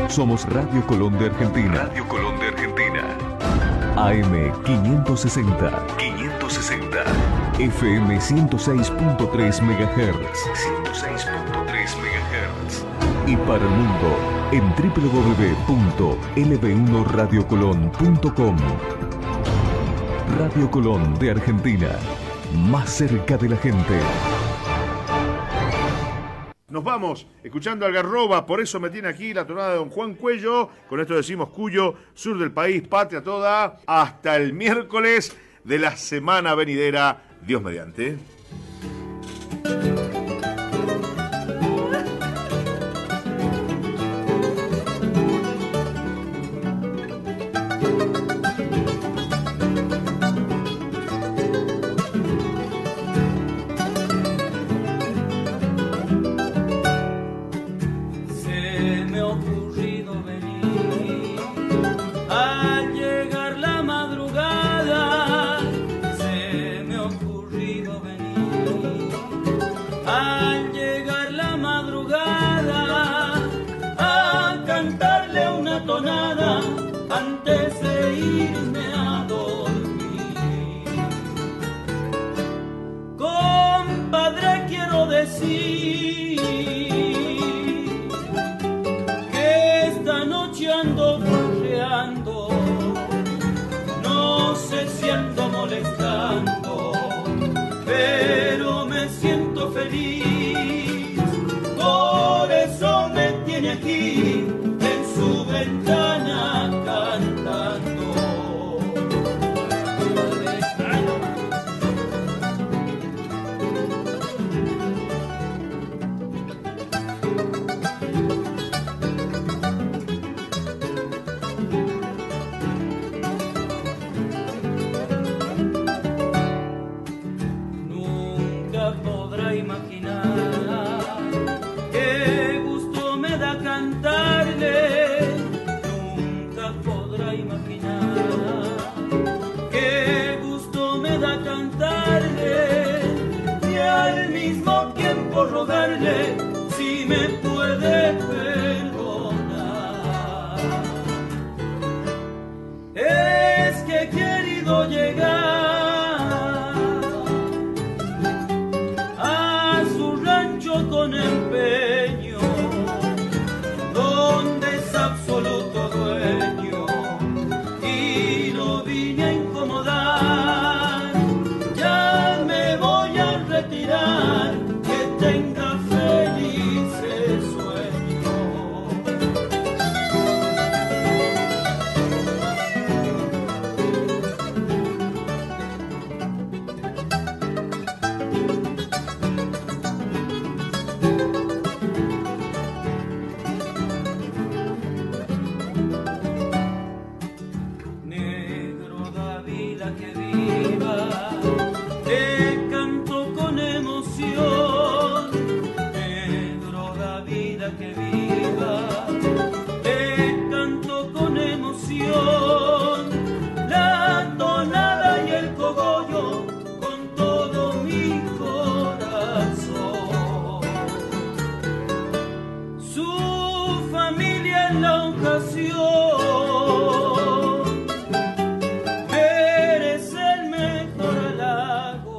Somos Radio Colón de Argentina. Radio Colón de Argentina. AM 560. 560. FM 106.3 MHz. 106.3 MHz. Y para el mundo en www.lb1radiocolón.com. Radio Colón de Argentina. Más cerca de la gente. Nos vamos escuchando Algarroba, por eso me tiene aquí la tonada de don Juan Cuello. Con esto decimos Cuyo, sur del país, patria toda. Hasta el miércoles de la semana venidera, Dios mediante. Antes de irme a dormir, compadre, quiero decir que esta noche ando correando, no sé si ando molestando, pero me siento feliz, por eso me tiene aquí en su ventana cantando. Nunca podrá imaginar qué gusto me da cantarle. Nunca podrá imaginar qué gusto me da cantarle y al mismo tiempo rogarle si me puede perdonar. Es que he querido llegar a su rancho con empeño, donde es absoluto dueño, y lo vine a incomodar. Ya me voy a retirar, que tenga felices sueños. Negro Dávila que viva, te canto con emoción. Negro Dávila que viva, te canto con emoción. La tonada y el cogollo con todo mi corazón. Su familia en la ocasión merece el mejor halago.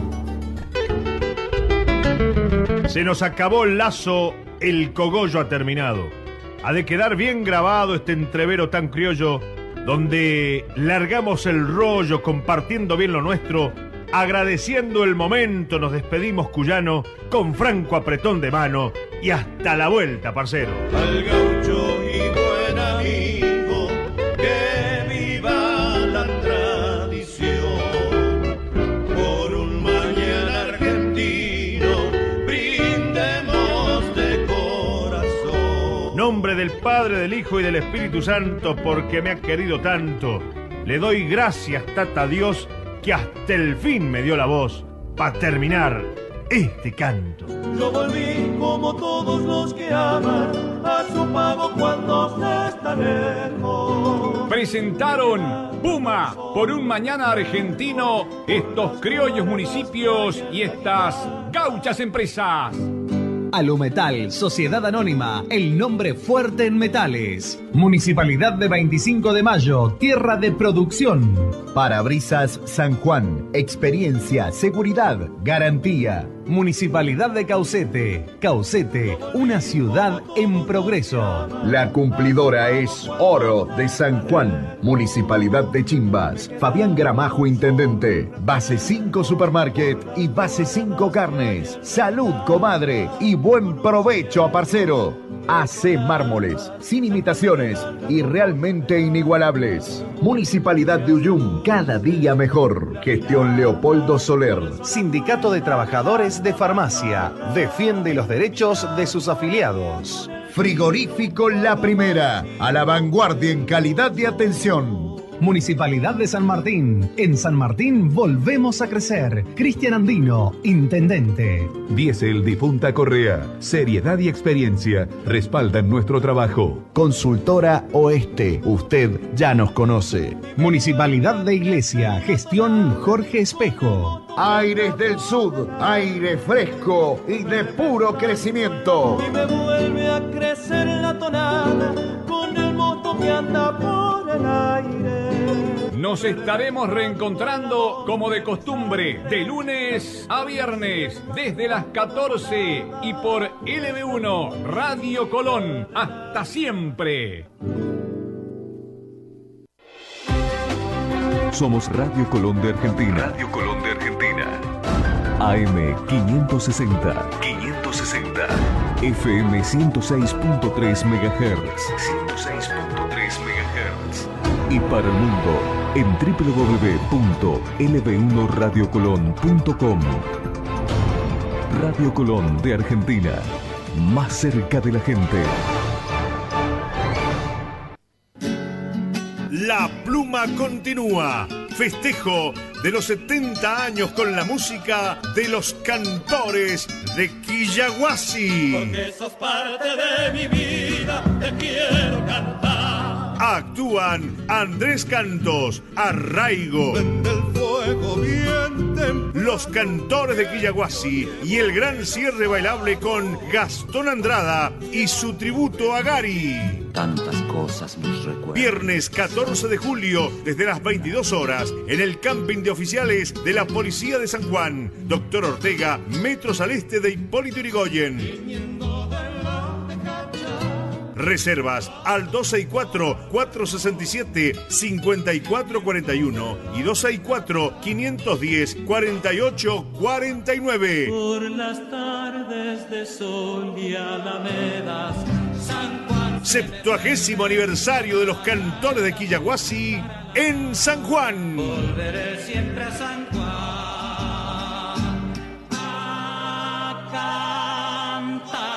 Se nos acabó el lazo, el cogollo ha terminado. Ha de quedar bien grabado este entrevero tan criollo, donde largamos el rollo compartiendo bien lo nuestro, agradeciendo el momento, nos despedimos cuyano, con franco apretón de mano y hasta la vuelta, parcero. Al gaucho y buen amigo, que viva la tradición, por un mañana argentino, brindemos de corazón. Nombre del Padre, del Hijo y del Espíritu Santo, porque me ha querido tanto. Le doy gracias, tata Dios, que hasta el fin me dio la voz para terminar este canto. Yo volví como todos los que aman a su pago cuando se está lejos. Presentaron Puma por un mañana argentino, estos criollos municipios y estas gauchas empresas. Alumetal, Sociedad Anónima, el nombre fuerte en metales. Municipalidad de 25 de Mayo, tierra de producción. Parabrisas San Juan, experiencia, seguridad, garantía. Municipalidad de Caucete. Caucete, una ciudad en progreso. La cumplidora es Oro de San Juan. Municipalidad de Chimbas. Fabián Gramajo, intendente. Base 5 Supermarket y Base 5 Carnes. Salud, comadre, y buen provecho a parcero. AC Mármoles, sin imitaciones y realmente inigualables. Municipalidad de Uyum, cada día mejor. Gestión Leopoldo Soler. Sindicato de Trabajadores de Farmacia. Defiende los derechos de sus afiliados. Frigorífico La Primera, a la vanguardia en calidad de atención. Municipalidad de San Martín. En San Martín volvemos a crecer. Cristian Andino, intendente. Diesel Difunta Correa. Seriedad y experiencia respaldan nuestro trabajo. Consultora Oeste. Usted ya nos conoce. Municipalidad de Iglesia. Gestión Jorge Espejo. Aires del Sud. Aire fresco y de puro crecimiento. Y me vuelve a crecer la tonada con el moto que anda por el aire. Nos estaremos reencontrando como de costumbre de lunes a viernes desde las 14 y por LB1 Radio Colón. Hasta siempre. Somos Radio Colón de Argentina. Radio Colón de Argentina. AM 560. 560. FM 106.3 MHz. 106.3 MHz. Y para el mundo en www.lb1radiocolon.com. Radio Colón de Argentina. Más cerca de la gente. La Pluma continúa. Festejo de los 70 años con la música de los cantores de Quillahuasi. Porque sos parte de mi vida, te quiero cantar. Actúan Andrés Cantos, Arraigo, los cantores de Quillahuasi y el gran cierre bailable con Gastón Andrada y su tributo a Gary. Tantas cosas nos recuerdan. Viernes 14 de julio, desde las 22 horas, en el camping de oficiales de la Policía de San Juan. Doctor Ortega, metros al este de Hipólito Yrigoyen. Reservas al 264-467-5441 y 264-510-4849. Por las tardes de sol y alamedas, San Juan. 70º aniversario de los cantores de Quillahuasi en San Juan. Volveré siempre a San Juan a cantar.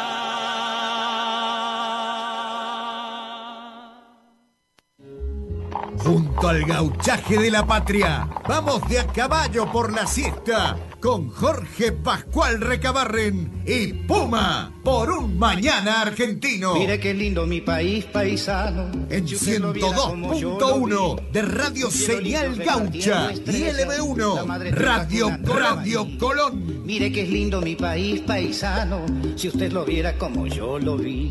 Junto al gauchaje de la patria, vamos de a caballo por la siesta con Jorge Pascual Recabarren y Puma por un mañana argentino. Mire qué lindo mi país paisano. En 102.1 de Radio Señal Gaucha y LB1 Radio Colón. Mire qué lindo mi país paisano. Si usted lo viera como yo lo vi.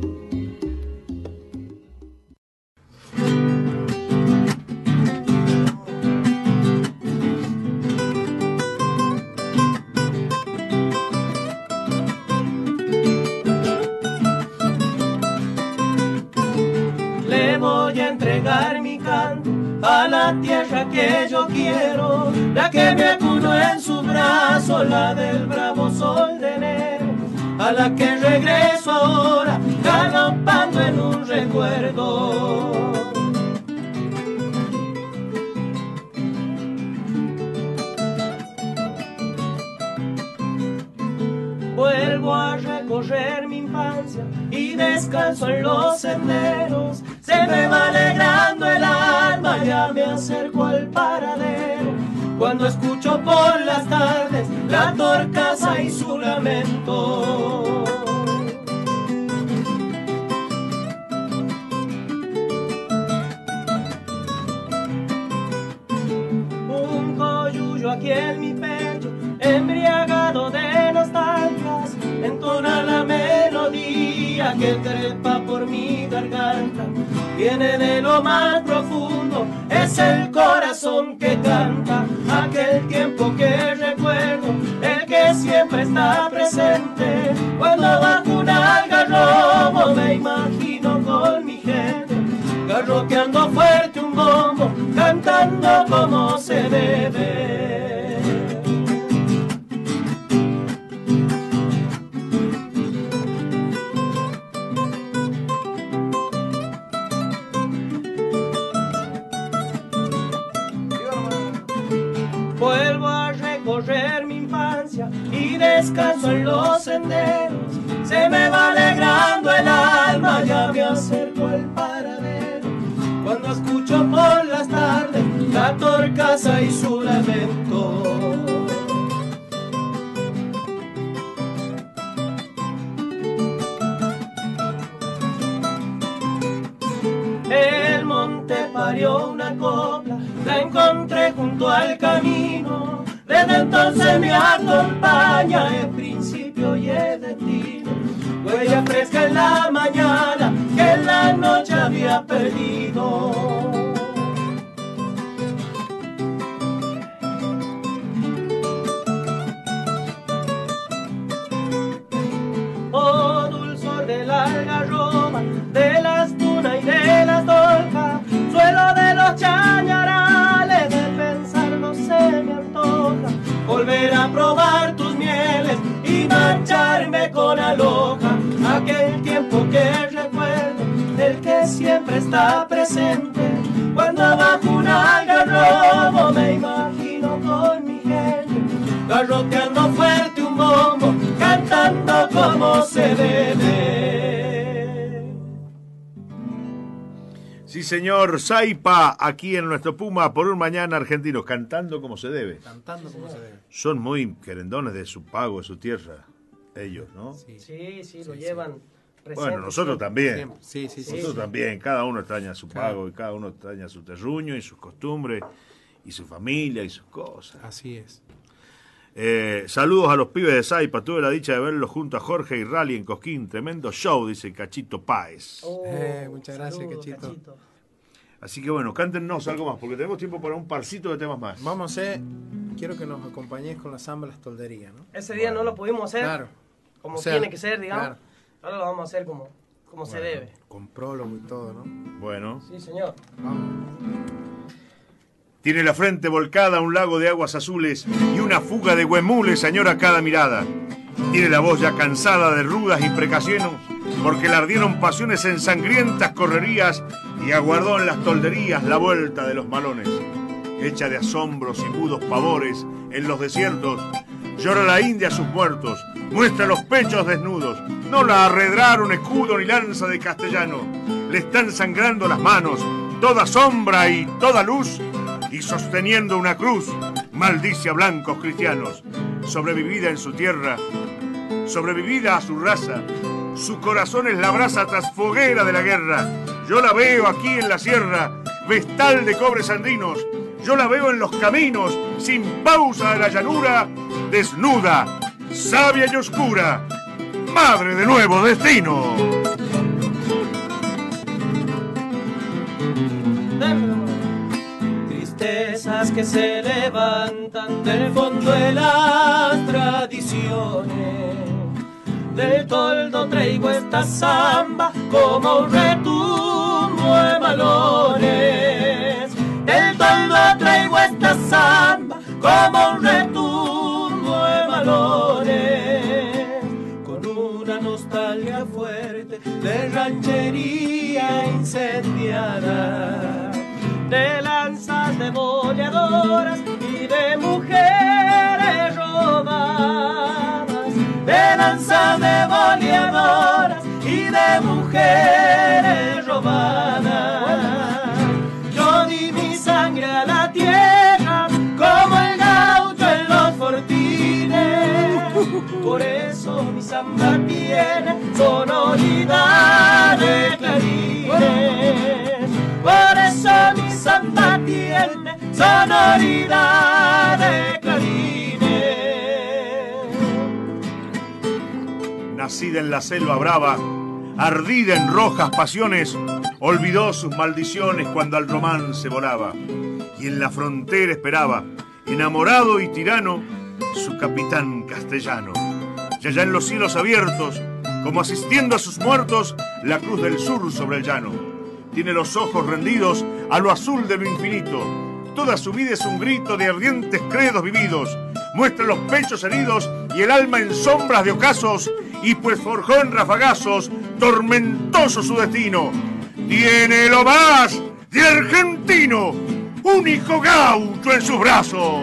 Mi canto a la tierra que yo quiero, la que me acunó en su brazo, la del bravo sol de enero, a la que regreso ahora galopando en un recuerdo. Vuelvo a recorrer mi infancia y descanso en los senderos. Se me va alegrando el alma, ya me acerco al paradero. Cuando escucho por las tardes la torcaza y su lamento. Un coyullo aquí en mi pecho, embriagado de nostalgias, entona la que trepa por mi garganta, viene de lo más profundo, es el corazón que canta, aquel tiempo que recuerdo, el que siempre está presente, cuando bajo un algarrobo me imagino con mi gente, garroteando fuerte un bombo, cantando como se debe. Vuelvo a recorrer mi infancia y descanso en los senderos. Se me va alegrando el alma, ya me acerco al paradero. Cuando escucho por las tardes la torcaza y su lamento. El monte parió una copla, la encontré junto al camino. Desde entonces me acompaña el principio y el destino. Huella fresca en la mañana que en la noche había perdido. Oh, dulzor de la algarroba, de las tunas y de las dolcas, suelo de los chañarales, de pensar no se me antoja volver a probar tus mieles y marcharme con aloja, aquel tiempo que recuerdo, el que siempre está presente, cuando bajo un algarrobo me imagino con mi gente, garroteando fuerte un bombo, cantando como se debe. Sí, señor, Saipa, aquí en nuestro Puma por un mañana argentinos, cantando como se debe. Cantando como se debe. Son muy querendones de su pago, de su tierra, ellos, ¿no? Sí, lo llevan presente. Bueno, nosotros también. Sí. Nosotros también, cada uno extraña su pago y cada uno extraña su terruño y sus costumbres y su familia y sus cosas. Así es. Saludos a los pibes de Saipa, tuve la dicha de verlos junto a Jorge y Rally en Cosquín, tremendo show, dice Cachito Páez. Muchas gracias, Cachito. Así que bueno, cántennos algo más, porque tenemos tiempo para un parcito de temas más. Vamos a hacer, quiero que nos acompañes con la samba Las Tolderías, ¿no? Ese día no lo pudimos hacer como tiene que ser, digamos. Claro. Ahora lo vamos a hacer como se debe. Con prólogo y todo, ¿no? Bueno. Sí, señor. Vamos. Tiene la frente volcada un lago de aguas azules y una fuga de huemules añora cada mirada. Tiene la voz ya cansada de rudas imprecaciones, porque le ardieron pasiones en sangrientas correrías y aguardó en las tolderías la vuelta de los malones. Hecha de asombros y mudos pavores en los desiertos, llora la India a sus muertos, muestra los pechos desnudos, no la arredraron escudo ni lanza de castellano, le están sangrando las manos, toda sombra y toda luz, y sosteniendo una cruz, maldice a blancos cristianos. Sobrevivida en su tierra, sobrevivida a su raza, su corazón es la brasa tras foguera de la guerra. Yo la veo aquí en la sierra, vestal de cobres andinos, yo la veo en los caminos, sin pausa de la llanura, desnuda, sabia y oscura, madre de nuevo destino. Tristezas que se levantan del fondo de las tradiciones. Del toldo traigo esta samba como un retumbo de malones. Del toldo traigo esta samba como un retumbo de malones. Con una nostalgia fuerte de ranchería incendiada, de lanzas de boleadoras y de mujeres robadas, de lanzas de boleadoras y de mujeres robadas. Yo di mi sangre a la tierra como el gaucho en los fortines, por eso mi samba tiene sonoridad de clarines, por eso mi samba tiene sonoridad de clarines. Nacida en la selva brava, ardida en rojas pasiones, olvidó sus maldiciones cuando al romance volaba, y en la frontera esperaba, enamorado y tirano, su capitán castellano. Y allá en los cielos abiertos, como asistiendo a sus muertos, la cruz del sur sobre el llano. Tiene los ojos rendidos a lo azul de lo infinito. Toda su vida es un grito de ardientes credos vividos. Muestra los pechos heridos y el alma en sombras de ocasos, y pues forjó en rafagazos tormentoso su destino. Tiene lo más de argentino, un hijo gaucho en sus brazos.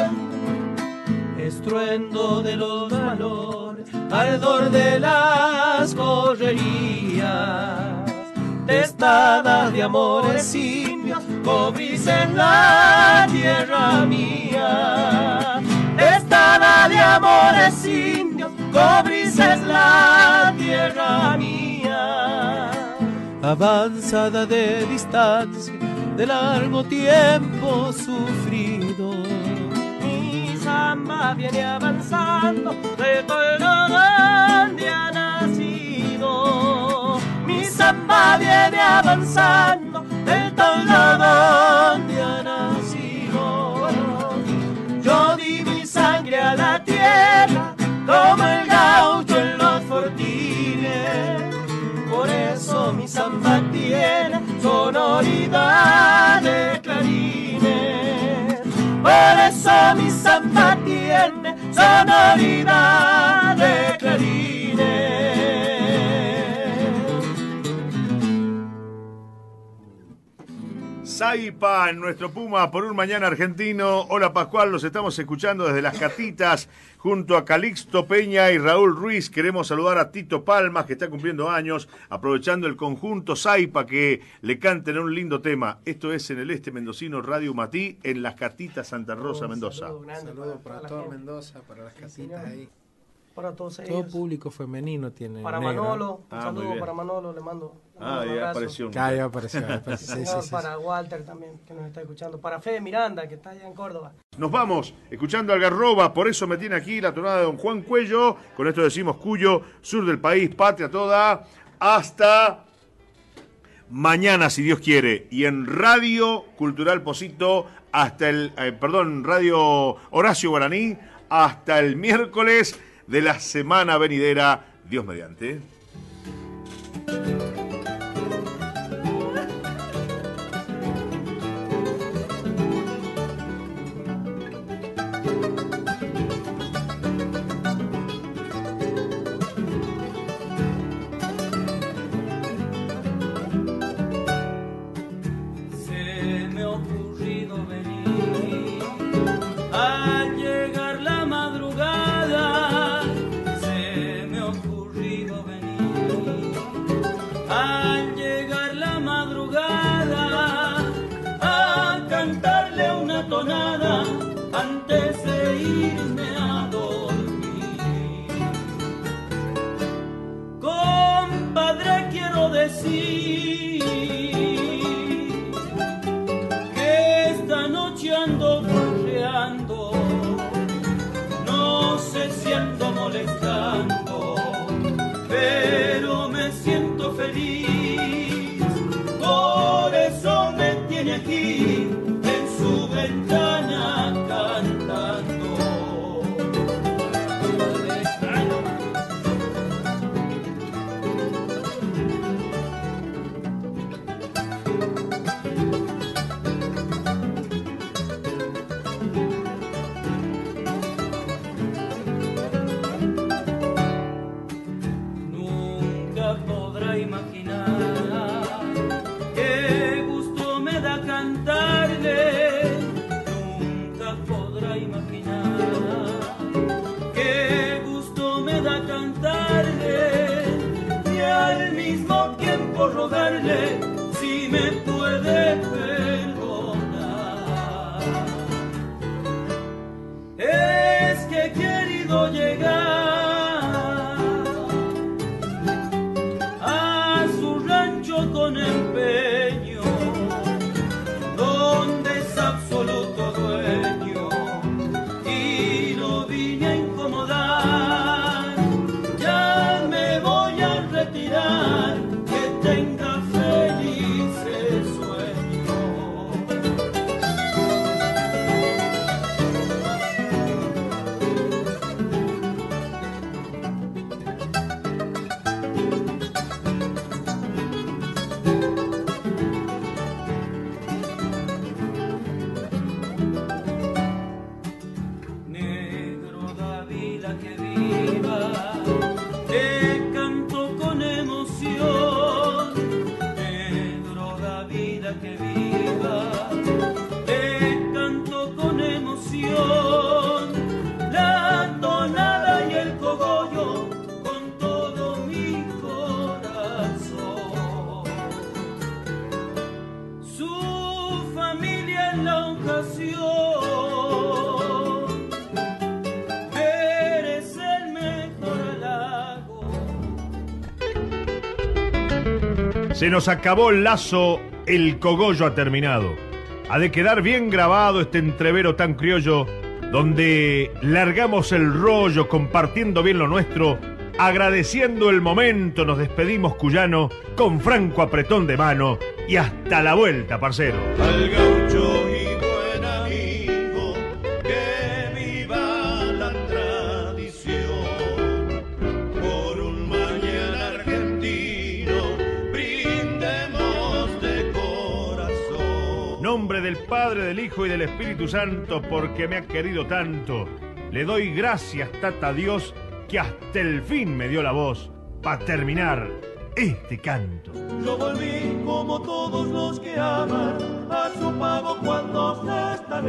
Estruendo de los valores, ardor de las correrías, testadas de amores indios, cobriza en la tierra mía. Testada de amores indios, cobriza en la tierra mía. Avanzada de distancia, de largo tiempo sufrido, mi samba viene avanzando, recuerdo donde ha nacido. Mi samba viene avanzando, del toldo donde ha nacido. Yo di mi sangre a la tierra, como el gaucho en los fortines. Por eso mi samba tiene sonoridad de clarines. Por eso mi samba tiene sonoridad de clarines. Saipa en nuestro Puma por un mañana argentino. Hola Pascual, los estamos escuchando desde Las Catitas junto a Calixto Peña y Raúl Ruiz. Queremos saludar a Tito Palmas, que está cumpliendo años, aprovechando el conjunto Saipa que le canten un lindo tema. Esto es en el Este Mendocino Radio Matí, en Las Catitas, Santa Rosa, Mendoza. Saludos para todo Mendoza, para Las Catitas ahí. Para todos ellos. Todo público femenino tiene. Para negro. Manolo, un saludo para Manolo, le mando un ya apareció. Ya apareció. Sí, para Walter también, que nos está escuchando. Para Fede Miranda, que está allá en Córdoba. Nos vamos escuchando Algarroba, por eso me tiene aquí la tonada de don Juan Cuello. Con esto decimos Cuyo, sur del país, patria toda. Hasta mañana, si Dios quiere. Y en Radio Cultural Posito, hasta el, Radio Horacio Guaraní, hasta el miércoles de la semana venidera, Dios mediante. Se me ha ocurrido venir al llegar la madrugada. Al llegar la madrugada, a cantarle una tonada antes de irme a dormir. Compadre, quiero decir que esta noche ando gorreando, no sé si ando molestando, pero me siento feliz, por eso me tiene aquí en su ventana cantando. Por rogarle si me puede perdonar. Es que he querido llegar a su rancho con empeño, donde es absoluto dueño, y lo vine a incomodar. Ya me voy a retirar, Se nos acabó el lazo, el cogollo ha terminado. Ha de quedar bien grabado este entrevero tan criollo, donde largamos el rollo compartiendo bien lo nuestro, agradeciendo el momento, nos despedimos cuyano, con franco apretón de mano, y hasta la vuelta, parcero. Al gaucho y buen amigo, que viva la tradición, por un mañana argentino, brindemos de corazón. Nombre del Padre, del Hijo y del Espíritu Santo, porque me ha querido tanto. Le doy gracias, tata Dios, que hasta el fin me dio la voz para terminar este canto. Yo volví como todos los que aman a su pago cuando se está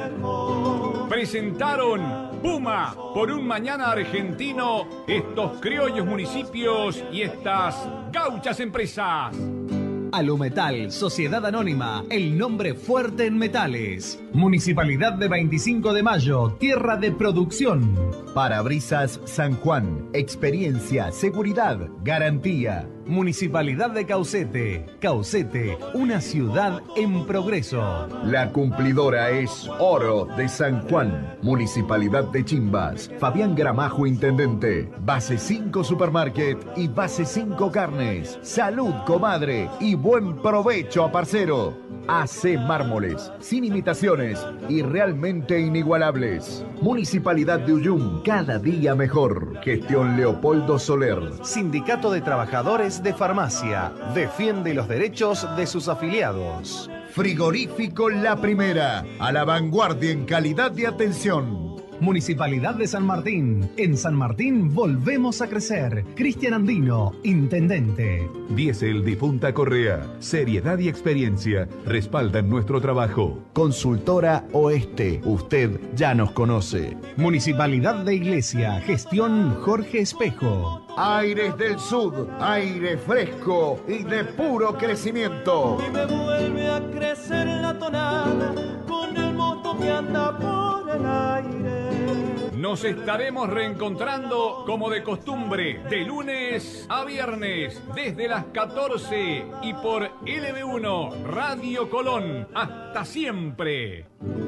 lejos. Presentaron Puma por un mañana argentino, estos criollos municipios y estas gauchas empresas. Alumetal, Sociedad Anónima, el nombre fuerte en metales. Municipalidad de 25 de Mayo, tierra de producción. Parabrisas San Juan, experiencia, seguridad, garantía. Municipalidad de Caucete. Caucete, una ciudad en progreso. La cumplidora es Oro de San Juan, Municipalidad de Chimbas. Fabián Gramajo, intendente. Base 5 Supermarket y Base 5 Carnes. Salud, comadre, y buen provecho a parcero. AC Mármoles, sin imitaciones y realmente inigualables. Municipalidad de Ullum, cada día mejor. Gestión Leopoldo Soler. Sindicato de Trabajadores de Farmacia. Defiende los derechos de sus afiliados. Frigorífico La Primera, a la vanguardia en calidad de atención. Municipalidad de San Martín. En San Martín volvemos a crecer. Cristian Andino, intendente. Diesel de Punta Correa. Seriedad y experiencia respaldan nuestro trabajo. Consultora Oeste. Usted ya nos conoce. Municipalidad de Iglesia. Gestión Jorge Espejo. Aires del Sud. Aire fresco y de puro crecimiento. Y me vuelve a crecer la tonada con el moto que anda por el aire. Nos estaremos reencontrando como de costumbre de lunes a viernes desde las 14 y por LB1 Radio Colón. Hasta siempre.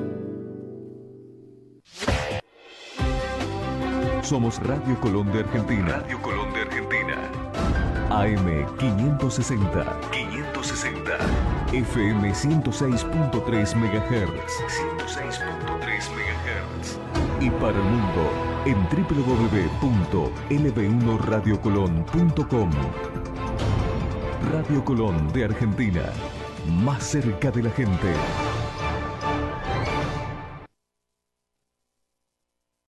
Somos Radio Colón de Argentina. Radio Colón de Argentina. AM 560. 560. FM 106.3 MHz. 106.3 MHz. Y para el mundo en www.lb1radiocolon.com. Radio Colón de Argentina. Más cerca de la gente.